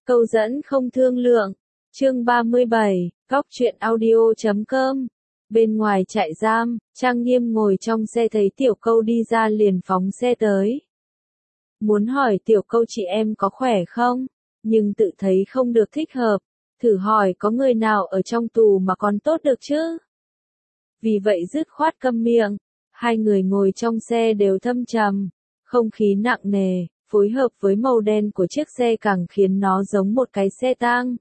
Câu dẫn không thương lượng. Chương 37, Góc truyện audio.com. Bên ngoài trại giam, Trang Nghiêm ngồi trong xe thấy Tiểu Câu đi ra liền phóng xe tới. Muốn hỏi Tiểu Câu chị em có khỏe không? Nhưng tự thấy không được thích hợp. Thử hỏi có người nào ở trong tù mà còn tốt được chứ? Vì vậy dứt khoát câm miệng. Hai người ngồi trong xe đều thâm trầm. Không khí nặng nề, phối hợp với màu đen của chiếc xe càng khiến nó giống một cái xe tang.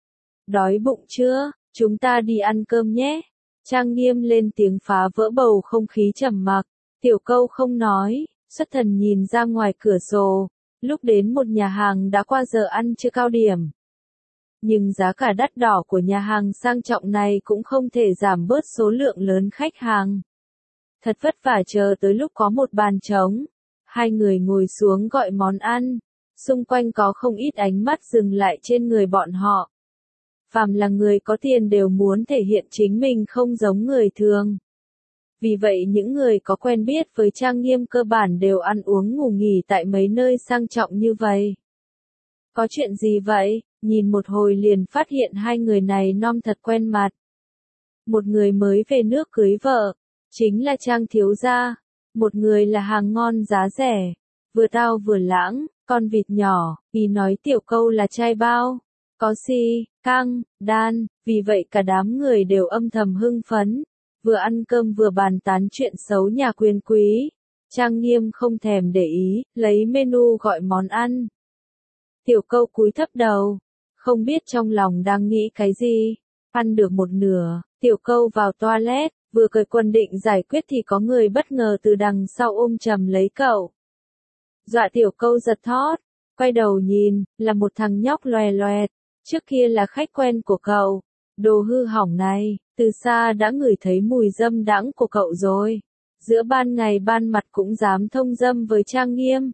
Đói bụng chưa? Chúng ta đi ăn cơm nhé. Trang Nghiêm lên tiếng phá vỡ bầu không khí trầm mặc. Tiểu Câu không nói, xuất thần nhìn ra ngoài cửa sổ. Lúc đến một nhà hàng đã qua giờ ăn trưa cao điểm. Nhưng giá cả đắt đỏ của nhà hàng sang trọng này cũng không thể giảm bớt số lượng lớn khách hàng. Thật vất vả chờ tới lúc có một bàn trống. Hai người ngồi xuống gọi món ăn. Xung quanh có không ít ánh mắt dừng lại trên người bọn họ. Phàm là người có tiền đều muốn thể hiện chính mình không giống người thường. Vì vậy những người có quen biết với Trang Nghiêm cơ bản đều ăn uống ngủ nghỉ tại mấy nơi sang trọng như vậy. Có chuyện gì vậy? Nhìn một hồi liền phát hiện hai người này nom thật quen mặt. Một người mới về nước cưới vợ, chính là Trang thiếu gia. Một người là hàng ngon giá rẻ, vừa tao vừa lãng, con vịt nhỏ, vì nói Tiểu Câu là trai bao. Có si, căng, đan, vì vậy cả đám người đều âm thầm hưng phấn, vừa ăn cơm vừa bàn tán chuyện xấu nhà quyền quý. Trang Nghiêm không thèm để ý, lấy menu gọi món ăn. Tiểu Câu cúi thấp đầu, không biết trong lòng đang nghĩ cái gì. Ăn được một nửa, Tiểu Câu vào toilet, vừa cởi quần định giải quyết thì có người bất ngờ từ đằng sau ôm chầm lấy cậu. Dọa Tiểu Câu giật thót, quay đầu nhìn, là một thằng nhóc loè loẹt. Trước kia là khách quen của cậu. Đồ hư hỏng này, từ xa đã ngửi thấy mùi dâm đãng của cậu rồi. Giữa ban ngày ban mặt cũng dám thông dâm với Trang Nghiêm.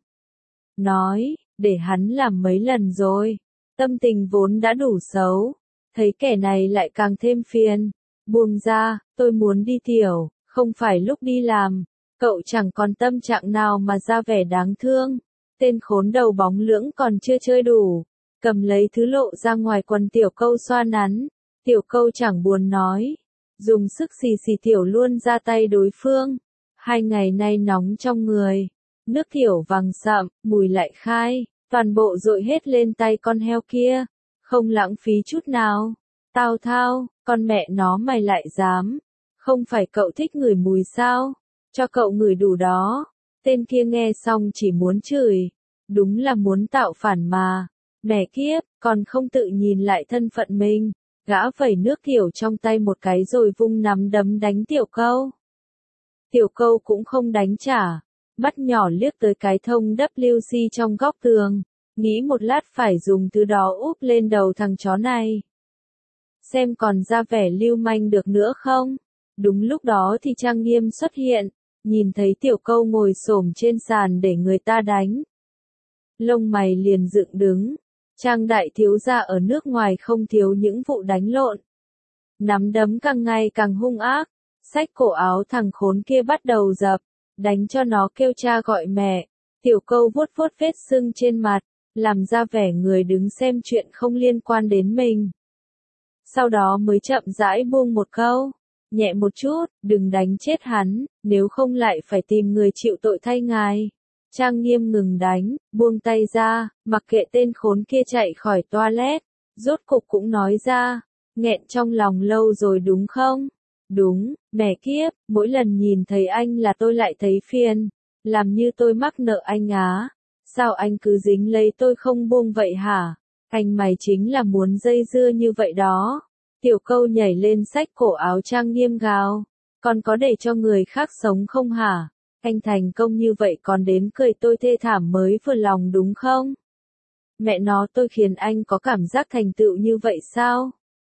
Nói, để hắn làm mấy lần rồi. Tâm tình vốn đã đủ xấu. Thấy kẻ này lại càng thêm phiền. Buông ra, tôi muốn đi tiểu, không phải lúc đi làm. Cậu chẳng còn tâm trạng nào mà ra vẻ đáng thương. Tên khốn đầu bóng lưỡng còn chưa chơi đủ. Cầm lấy thứ lộ ra ngoài quần Tiểu Câu xoa nắn. Tiểu Câu chẳng buồn nói. Dùng sức xì xì Tiểu luôn ra tay đối phương. 2 ngày nay nóng trong người. Nước Tiểu vàng sậm, mùi lại khai. Toàn bộ dội hết lên tay con heo kia. Không lãng phí chút nào. Tao thao, con mẹ nó mày lại dám. Không phải cậu thích ngửi mùi sao? Cho cậu ngửi đủ đó. Tên kia nghe xong chỉ muốn chửi. Đúng là muốn tạo phản mà. Mẹ kiếp, còn không tự nhìn lại thân phận mình. Gã vẩy nước Tiểu trong tay một cái rồi vung nắm đấm đánh Tiểu Câu. Tiểu Câu cũng không đánh trả. Mắt nhỏ liếc tới cái thông WC trong góc tường. Nghĩ một lát phải dùng thứ đó úp lên đầu thằng chó này. Xem còn ra vẻ lưu manh được nữa không? Đúng lúc đó thì Trang Nghiêm xuất hiện. Nhìn thấy Tiểu Câu ngồi xổm trên sàn để người ta đánh. Lông mày liền dựng đứng. Trang đại thiếu gia ở nước ngoài không thiếu những vụ đánh lộn. Nắm đấm càng ngày càng hung ác. Xách cổ áo thằng khốn kia bắt đầu dập. Đánh cho nó kêu cha gọi mẹ. Tiểu Câu vuốt vuốt vết sưng trên mặt. Làm ra vẻ người đứng xem chuyện không liên quan đến mình. Sau đó mới chậm rãi buông một câu. Nhẹ một chút, đừng đánh chết hắn, nếu không lại phải tìm người chịu tội thay ngài. Trang Nghiêm ngừng đánh, buông tay ra, mặc kệ tên khốn kia chạy khỏi toilet. Rốt cục cũng nói ra, nghẹn trong lòng lâu rồi đúng không? Đúng, mẹ kiếp, mỗi lần nhìn thấy anh là tôi lại thấy phiền. Làm như tôi mắc nợ anh á. Sao anh cứ dính lấy tôi không buông vậy hả? Anh mày chính là muốn dây dưa như vậy đó. Tiểu Câu nhảy lên xách cổ áo Trang Nghiêm gào. Còn có để cho người khác sống không hả? Anh thành công như vậy còn đến cười tôi thê thảm mới vừa lòng đúng không? Mẹ nó tôi khiến anh có cảm giác thành tựu như vậy sao?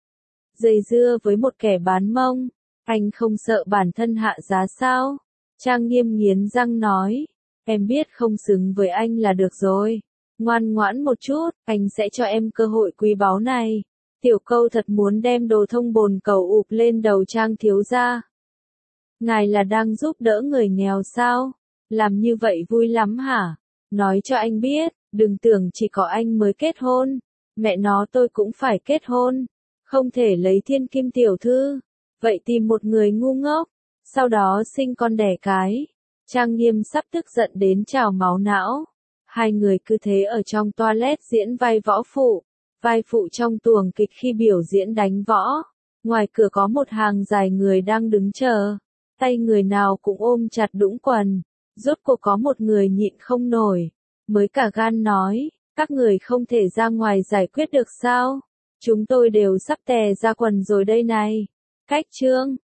Dây dưa với một kẻ bán mông. Anh không sợ bản thân hạ giá sao? Trang Nghiêm nghiến răng nói. Em biết không xứng với anh là được rồi. Ngoan ngoãn một chút, anh sẽ cho em cơ hội quý báu này. Tiểu Câu thật muốn đem đồ thông bồn cầu ụp lên đầu Trang thiếu gia. Ngài là đang giúp đỡ người nghèo sao? Làm như vậy vui lắm hả? Nói cho anh biết, đừng tưởng chỉ có anh mới kết hôn. Mẹ nó tôi cũng phải kết hôn. Không thể lấy thiên kim tiểu thư. Vậy tìm một người ngu ngốc. Sau đó sinh con đẻ cái. Trang Nghiêm sắp tức giận đến trào máu não. Hai người cứ thế ở trong toilet diễn vai võ phụ. Vai phụ trong tuồng kịch khi biểu diễn đánh võ. Ngoài cửa có một hàng dài người đang đứng chờ. Tay người nào cũng ôm chặt đũng quần. Rốt cuộc có một người nhịn không nổi. Mới cả gan nói, các người không thể ra ngoài giải quyết được sao? Chúng tôi đều sắp tè ra quần rồi đây này. Cách trương.